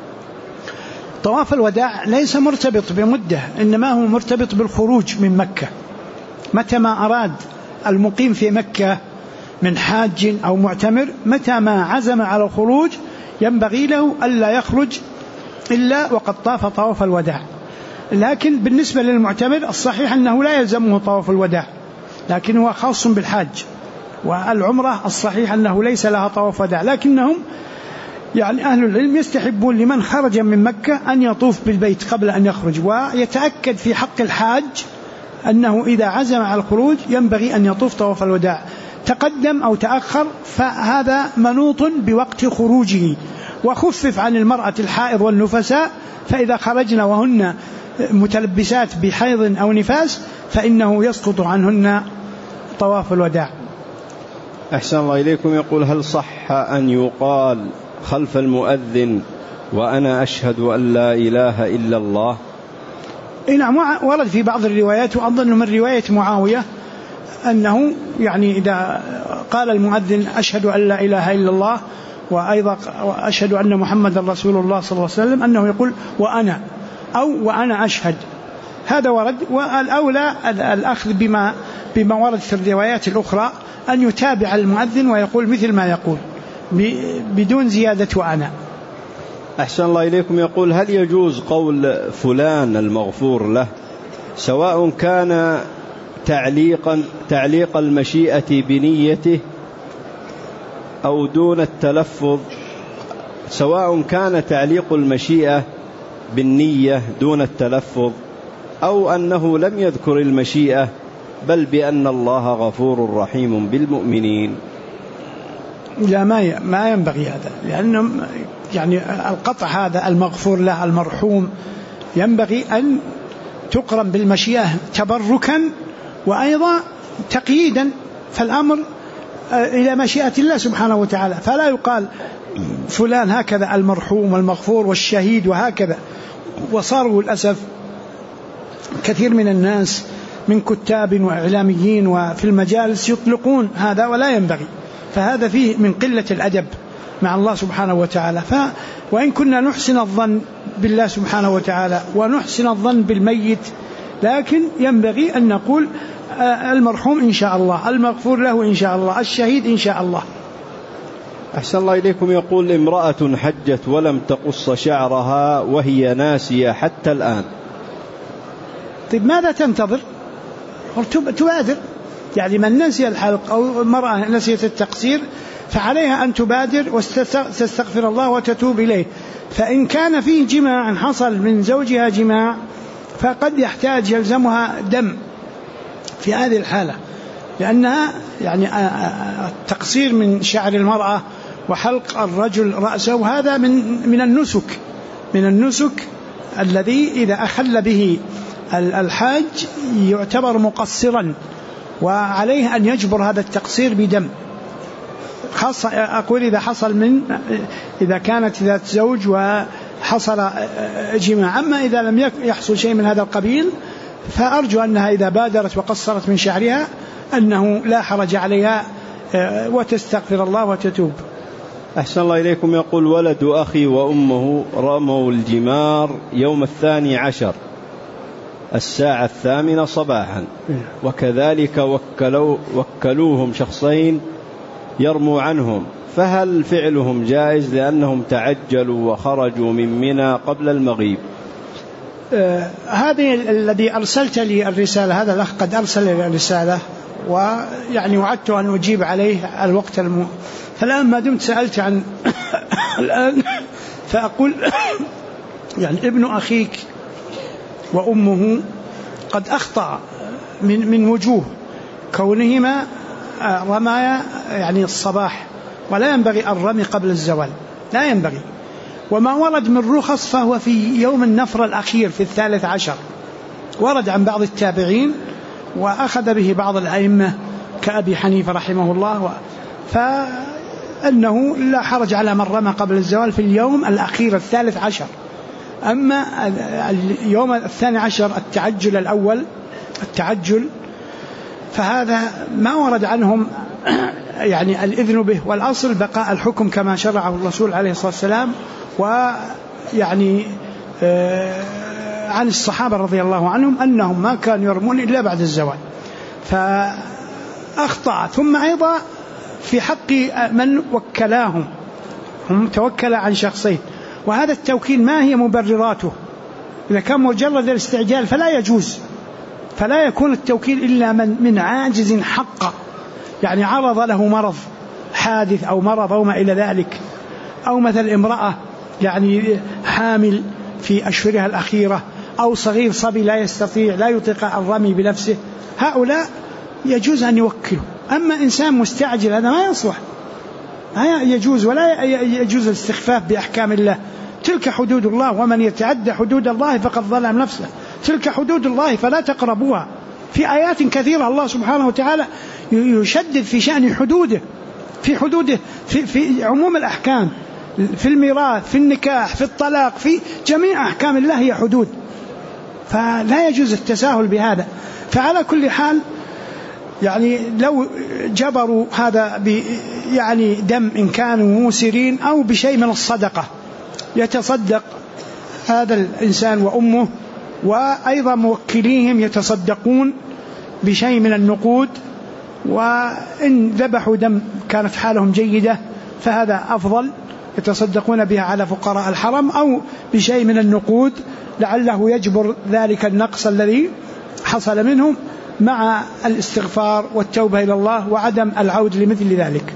طواف الوداع ليس مرتبط بمدة، إنما هو مرتبط بالخروج من مكة. متى ما أراد المقيم في مكة من حاج أو معتمر، متى ما عزم على الخروج ينبغي له ألا يخرج إلا وقد طاف طواف الوداع. لكن بالنسبة للمعتمر الصحيح أنه لا يلزمه طواف الوداع، لكن هو خاص بالحاج. والعمرة الصحيح أنه ليس لها طواف وداع، لكنهم يعني أهل العلم يستحبون لمن خرج من مكة أن يطوف بالبيت قبل أن يخرج، ويتأكد في حق الحاج أنه إذا عزم على الخروج ينبغي أن يطوف طواف الوداع، تقدم أو تأخر فهذا منوط بوقت خروجه. وخفف عن المرأة الحائض والنفساء، فإذا خرجنا وهن متلبسات بحيض أو نفاس فإنه يسقط عنهن طواف الوداع.
أحسن الله إليكم. يقول: هل صح أن يقال خلف المؤذن وأنا أشهد أن لا إله إلا الله؟
نعم، ورد في بعض الروايات، وأظن من رواية معاوية أنه يعني إذا قال المؤذن أشهد أن لا إله إلا الله وأيضا أشهد أن محمد رسول الله صلى الله عليه وسلم أنه يقول وأنا أو وأنا أشهد. هذا ورد، والأولى الأخذ بما ورد في الروايات الأخرى، أن يتابع المؤذن ويقول مثل ما يقول بدون زيادة وأنا.
أحسن الله إليكم. يقول: هل يجوز قول فلان المغفور له سواء كان تعليق المشيئة بنيته أو دون التلفظ، سواء كان تعليق المشيئة بالنية دون التلفظ أو أنه لم يذكر المشيئة بل بأن الله غفور رحيم بالمؤمنين؟
لا، ما ينبغي هذا، لأنه يعني القطع هذا المغفور له المرحوم ينبغي أن تقرن بالمشيئة تبركا وأيضا تقييدا، فالأمر إلى مشيئة الله سبحانه وتعالى، فلا يقال فلان هكذا المرحوم والمغفور والشهيد وهكذا. وصاروا للأسف كثير من الناس من كتاب وإعلاميين وفي المجالس يطلقون هذا ولا ينبغي، فهذا فيه من قلة الأدب مع الله سبحانه وتعالى. وإن كنا نحسن الظن بالله سبحانه وتعالى ونحسن الظن بالميت، لكن ينبغي أن نقول المرحوم إن شاء الله، المغفور له إن شاء الله، الشهيد إن شاء الله.
أحسن الله إليكم. يقول: امرأة حجت ولم تقص شعرها وهي ناسية حتى الآن.
طيب ماذا تنتظر؟ تبادر، يعني من نسي الحلق أو المرأة نسيت التقصير فعليها أن تبادر وتستغفر الله وتتوب إليه. فإن كان فيه جماع حصل من زوجها جماع فقد يلزمها دم في هذه الحالة، لأنها يعني التقصير من شعر المرأة وحلق الرجل رأسه هذا من النسك الذي إذا أخل به الحاج يعتبر مقصرا، وعليه أن يجبر هذا التقصير بدم، خاصة أقول إذا كانت ذات زوج وحصل جماع. أما إذا لم يحصل شيء من هذا القبيل فأرجو أنها إذا بادرت وقصرت من شعرها أنه لا حرج عليها وتستغفر الله وتتوب.
أحسن الله إليكم. يقول: ولد أخي وأمه رموا الجمار يوم 12 الساعة 8 صباحا، وكذلك وكلوهم شخصين يرموا عنهم، فهل فعلهم جائز لأنهم تعجلوا وخرجوا من منى قبل المغيب؟
هذه الذي أرسلت لي الرسالة، هذا الأخ قد أرسل لي الرسالة ويعني وعدت أن أجيب عليه الوقت فالآن ما دمت سألت عن الآن فأقول يعني ابن أخيك وأمه قد أخطأ من وجوه كونهما رمايا يعني الصباح، ولا ينبغي الرمي قبل الزوال، لا ينبغي. وما ورد من رخص فهو في يوم النفر الأخير في 13 ورد عن بعض التابعين وأخذ به بعض الأئمة كأبي حنيفة رحمه الله، فأنه لا حرج على من رمى قبل الزوال في اليوم الأخير 13. أما اليوم 12 التعجل الأول فهذا ما ورد عنهم يعني الإذن به، والأصل بقاء الحكم كما شرعه الرسول عليه الصلاة والسلام، ويعني عن الصحابة رضي الله عنهم أنهم ما كانوا يرمون إلا بعد الزوال، فأخطأ. ثم أيضا في حق من وكلاهم، هم توكل عن شخصين، وهذا التوكيل ما هي مبرراته؟ إذا كان مجرد الاستعجال فلا يجوز، فلا يكون التوكيل إلا من عاجز حقا، يعني عرض له مرض حادث أو مرض أو ما إلى ذلك، أو مثل امرأة يعني حامل في أشهرها الأخيرة، أو صغير صبي لا يستطيع لا يطيق الرمي بنفسه، هؤلاء يجوز أن يوكلوا. أما إنسان مستعجل هذا ما يصلح، لا يجوز، ولا يجوز الاستخفاف بأحكام الله. تلك حدود الله، ومن يتعدى حدود الله فقد ظلم نفسه. تلك حدود الله فلا تقربوها. في آيات كثيرة الله سبحانه وتعالى يشدد في شأن حدوده، في عموم الأحكام، في الميراث، في النكاح، في الطلاق، في جميع أحكام الله هي حدود، فلا يجوز التساهل بهذا. فعلى كل حال يعني لو جبروا هذا يعني دم إن كانوا موسرين أو بشيء من الصدقة يتصدق هذا الإنسان وأمه، وأيضا موكليهم يتصدقون بشيء من النقود، وإن ذبحوا دم كانت حالهم جيدة فهذا أفضل، يتصدقون بها على فقراء الحرم أو بشيء من النقود لعله يجبر ذلك النقص الذي حصل منهم مع الاستغفار والتوبة إلى الله وعدم العود لمثل ذلك.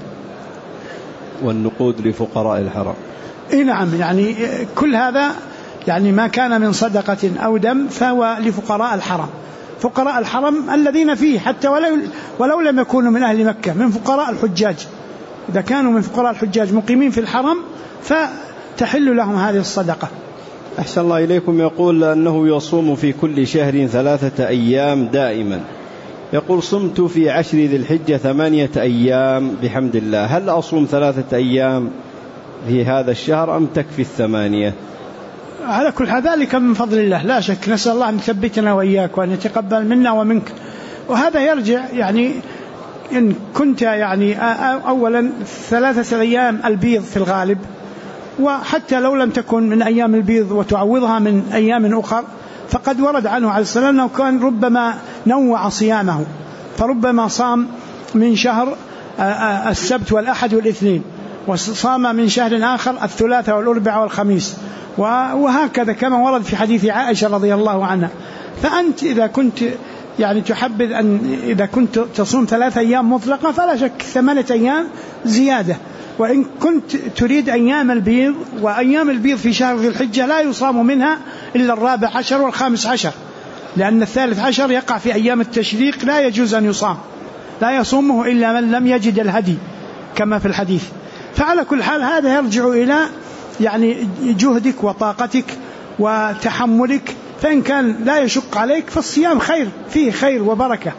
والنقود لفقراء الحرم.
نعم، يعني كل هذا يعني ما كان من صدقة أو دم فهو لفقراء الحرم. فقراء الحرم الذين فيه حتى ولو لم يكونوا من أهل مكة، من فقراء الحجاج، إذا كانوا من فقراء الحجاج مقيمين في الحرم فتحل لهم هذه الصدقة.
أحسن الله إليكم. يقول أنه يصوم في كل شهر 3 أيام دائما. يقول صمت في 10 ذي الحجة 8 أيام بحمد الله، هل أصوم 3 أيام في هذا الشهر أم تكفي 8؟
على كل حال ذلك من فضل الله لا شك، نسأل الله أن يثبتنا وإياك وأن يتقبل منا ومنك. وهذا يرجع يعني إن كنت يعني أولا 3 أيام البيض في الغالب، وحتى لو لم تكن من أيام البيض وتعوضها من أيام أخر، فقد ورد عنه عليه السلام أنه كان ربما نوع صيامه، فربما صام من شهر السبت والأحد والاثنين، وصام من شهر آخر الثلاثاء والأربعاء والخميس، وهكذا كما ورد في حديث عائشة رضي الله عنها. فأنت إذا كنت يعني تحبذ أن إذا كنت تصوم 3 أيام مطلقة فلا شك 8 أيام زيادة. وإن كنت تريد أيام البيض، وأيام البيض في شهر ذي الحجة لا يصام منها إلا 14 و15، لأن 13 يقع في أيام التشريق لا يجوز أن يصام، لا يصومه إلا من لم يجد الهدي كما في الحديث. فعلى كل حال هذا يرجع إلى يعني جهدك وطاقتك وتحملك، فإن كان لا يشق عليك فالصيام خير، فيه خير وبركة.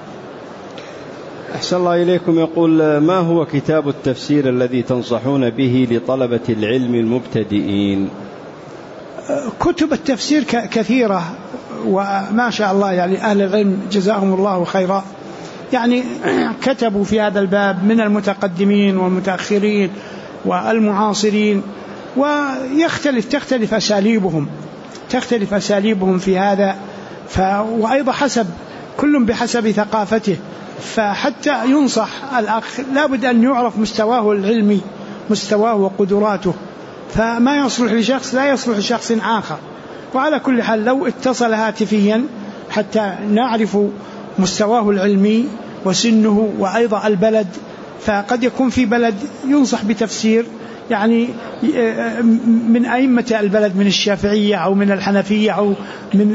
أحسن الله إليكم. يقول ما هو كتاب التفسير الذي تنصحون به لطلبة العلم المبتدئين؟
كتب التفسير كثيرة وما شاء الله، يعني أهل العلم جزاهم الله خيرا يعني كتبوا في هذا الباب من المتقدمين والمتأخرين والمعاصرين، تختلف أساليبهم في هذا، وأيضا كل بحسب ثقافته. فحتى ينصح الأخ لابد أن يعرف مستواه العلمي، مستواه وقدراته، فما يصلح لشخص لا يصلح لشخص آخر. وعلى كل حال لو اتصل هاتفيا حتى نعرف مستواه العلمي وسنه وأيضا البلد، فقد يكون في بلد ينصح بتفسير يعني من أئمة البلد، من الشافعية أو من الحنفية أو من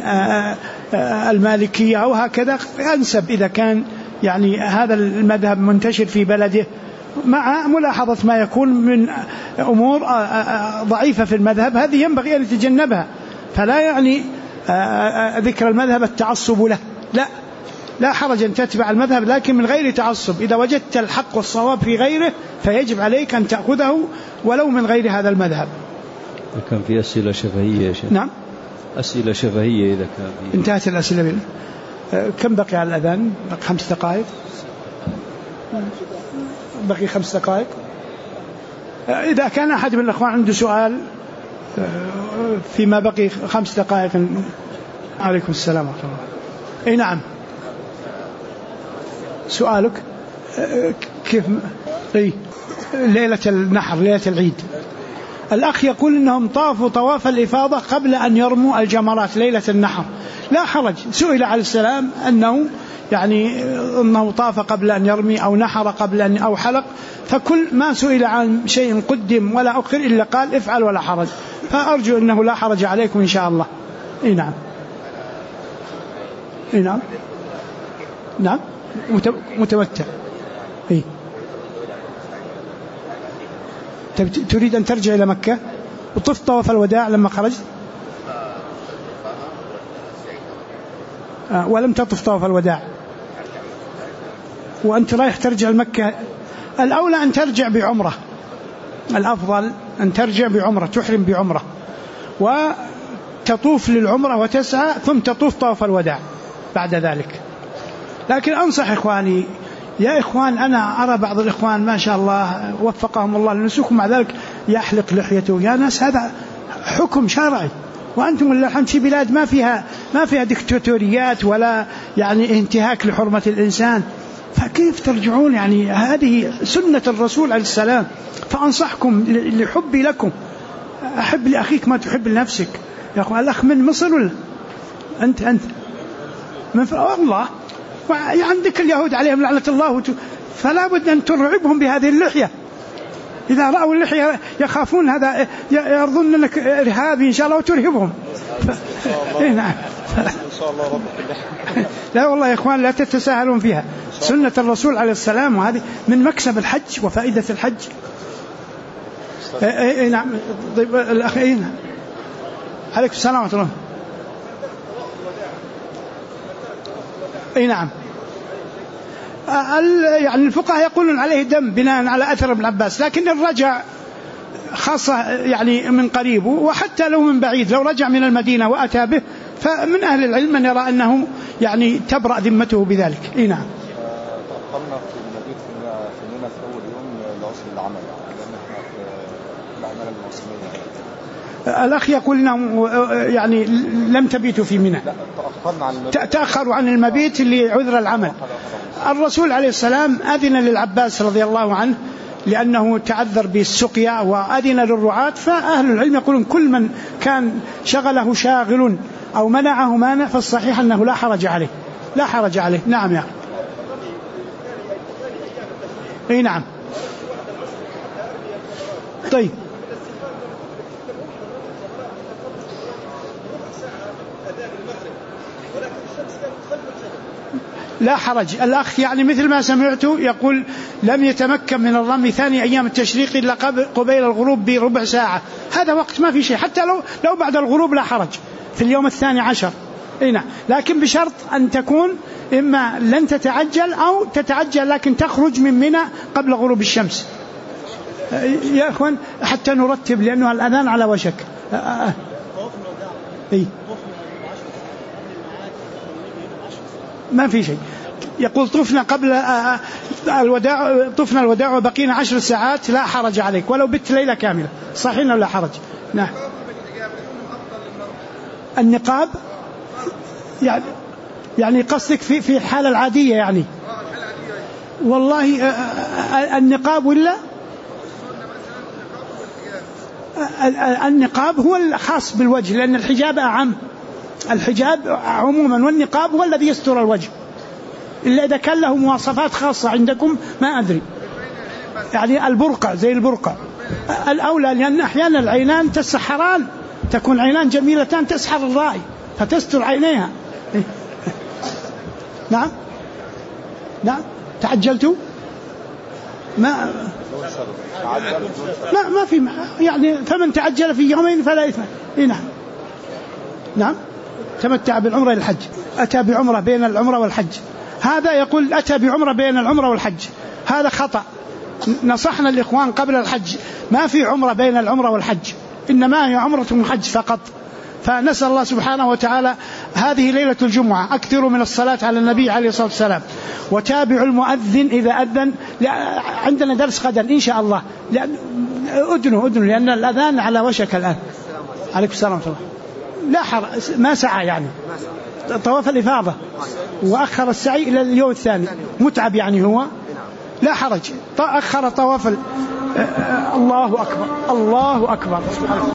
المالكية أو هكذا أنسب، إذا كان يعني هذا المذهب منتشر في بلده، مع ملاحظة ما يكون من أمور ضعيفة في المذهب هذه ينبغي أن يتجنبها. فلا يعني ذكر المذهب التعصب له، لا حرج أن تتبع المذهب لكن من غير تعصب. إذا وجدت الحق والصواب في غيره فيجب عليك أن تأخذه ولو من غير هذا المذهب.
كان في أسئلة شفهية يا شيخ؟
نعم،
أسئلة شفهية إذا كان في.
انتهت الأسئلة. كم بقي على الأذان؟ بقي 5 دقائق. بقي 5 دقائق. إذا كان أحد من الأخوان عنده سؤال فيما بقي 5 دقائق. عليكم السلام ورحمة الله. أي نعم، سؤالك كيف؟ ليلة النحر، ليلة العيد، الأخ يقول إنهم طافوا طواف الإفاضة قبل أن يرموا الجمرات ليلة النحر. لا حرج، سئل عليه السلام أنه طاف قبل أن يرمي أو نحر قبل أن أو حلق، فكل ما سئل عن شيء قدم ولا أخر إلا قال افعل ولا حرج، فأرجو أنه لا حرج عليكم إن شاء الله. نعم نعم متمتع. تريد أن ترجع إلى مكة وطف طواف الوداع لما خرجت ولم تطف طواف الوداع وأنت رايح ترجع لمكة، الأولى أن ترجع بعمرة، الأفضل أن ترجع بعمرة، تحرم بعمرة وتطوف للعمرة وتسعى ثم تطوف طواف الوداع بعد ذلك. لكن أنصح إخواني، يا إخوان أنا أرى بعض الإخوان ما شاء الله وفقهم الله للنسك مع ذلك يحلق لحيته. يا ناس هذا حكم شرعي، وأنتم الحين في بلاد ما فيها دكتاتوريات ولا يعني انتهاك لحرمة الإنسان، فكيف ترجعون؟ يعني هذه سنة الرسول عليه السلام. فأنصحكم لحبي لكم، أحب لأخيك ما تحب لنفسك. يا أخوان الأخ من مصر ولا أنت من والله عندك اليهود عليهم لعنة الله، فلا بد أن ترعبهم بهذه اللحية. إذا رأوا اللحية يخافون، هذا يرضون أنك إرهابي إن شاء الله وترهبهم. نعم
إن شاء الله ربك.
لا والله يا إخوان لا تتساهلون فيها، سنة الرسول عليه السلام، وهذه من مكسب الحج وفائدة الحج. نعم. طيب الأخ عليكم السلام ورحمة الله. نعم. يعني الفقهاء يقولون عليه دم بناء على أثر ابن عباس، لكن الرجع خاصة يعني من قريب، وحتى لو من بعيد، لو رجع من المدينة وأتى به فمن أهل العلم من يرى أنه يعني تبرأ ذمته بذلك. نعم.
تأخرنا في المبيت في منى في أول يوم لعسر العمل، لأن احنا في الأعمال الموسمية.
الأخ يقول إنهم يعني لم تبيتوا في منى، تأخروا عن المبيت لعذر العمل. الرسول عليه السلام أذن للعباس رضي الله عنه لأنه تعذر بالسقيا، وأذن للرعاة. فأهل العلم يقولون كل من كان شغله شاغل أو منعه مانع فالصحيح أنه لا حرج عليه، لا حرج عليه. نعم يا أخي. نعم. طيب لا حرج. الأخ يعني مثل ما سمعته يقول لم يتمكن من الرمي ثاني أيام التشريق إلا قبيل الغروب بربع ساعة، هذا وقت ما في شيء، حتى لو بعد الغروب لا حرج في اليوم 12. نعم، لكن بشرط أن تكون إما لن تتعجل أو تتعجل لكن تخرج من منى قبل غروب الشمس. يا أخوان حتى نرتب، لأنه الأذان على وشك. ما في شيء. يقول طفنا قبل الوداع، طفنا الوداع وبقينا 10 ساعات، لا حرج عليك ولو بت ليلة كاملة، صحيح ولا حرج. نعم. النقاب يعني قصدك في الحالة العادية يعني؟ والله النقاب ولا النقاب هو الخاص بالوجه، لأن الحجاب أعم، الحجاب عموما، والنقاب هو الذي يستر الوجه، إلا إذا كان له مواصفات خاصة عندكم ما أدري. يعني البرقع زي البرقع الأولى، لأن أحيانا العينان تسحران، تكون عينان جميلتان تسحر الرأي فتستر عينيها. نعم. نعم. تعجلتوا؟ ما في يعني، فمن تعجل في يومين فلا إثم. نعم. نعم. تمتع بالعمرة إلى الحج، أتى بعمرة بين العمرة والحج. هذا يقول أتى بعمرة بين العمرة والحج، هذا خطأ. نصحنا الإخوان قبل الحج، ما في عمرة بين العمرة والحج، إنما هي عمرة وحج فقط. فنسأل الله سبحانه وتعالى. هذه ليلة الجمعة، أكثروا من الصلاة على النبي عليه الصلاة والسلام، وتابعوا المؤذن إذا أذن. عندنا درس غدا إن شاء الله، أدنوا لأن الأذان على وشك الآن. عليكم السلام ورحمة الله. لا ما سعى يعني، طواف الإفاضة وأخر السعي إلى اليوم الثاني، متعب يعني هو، لا حرج، أخر طواف. الله أكبر، الله أكبر.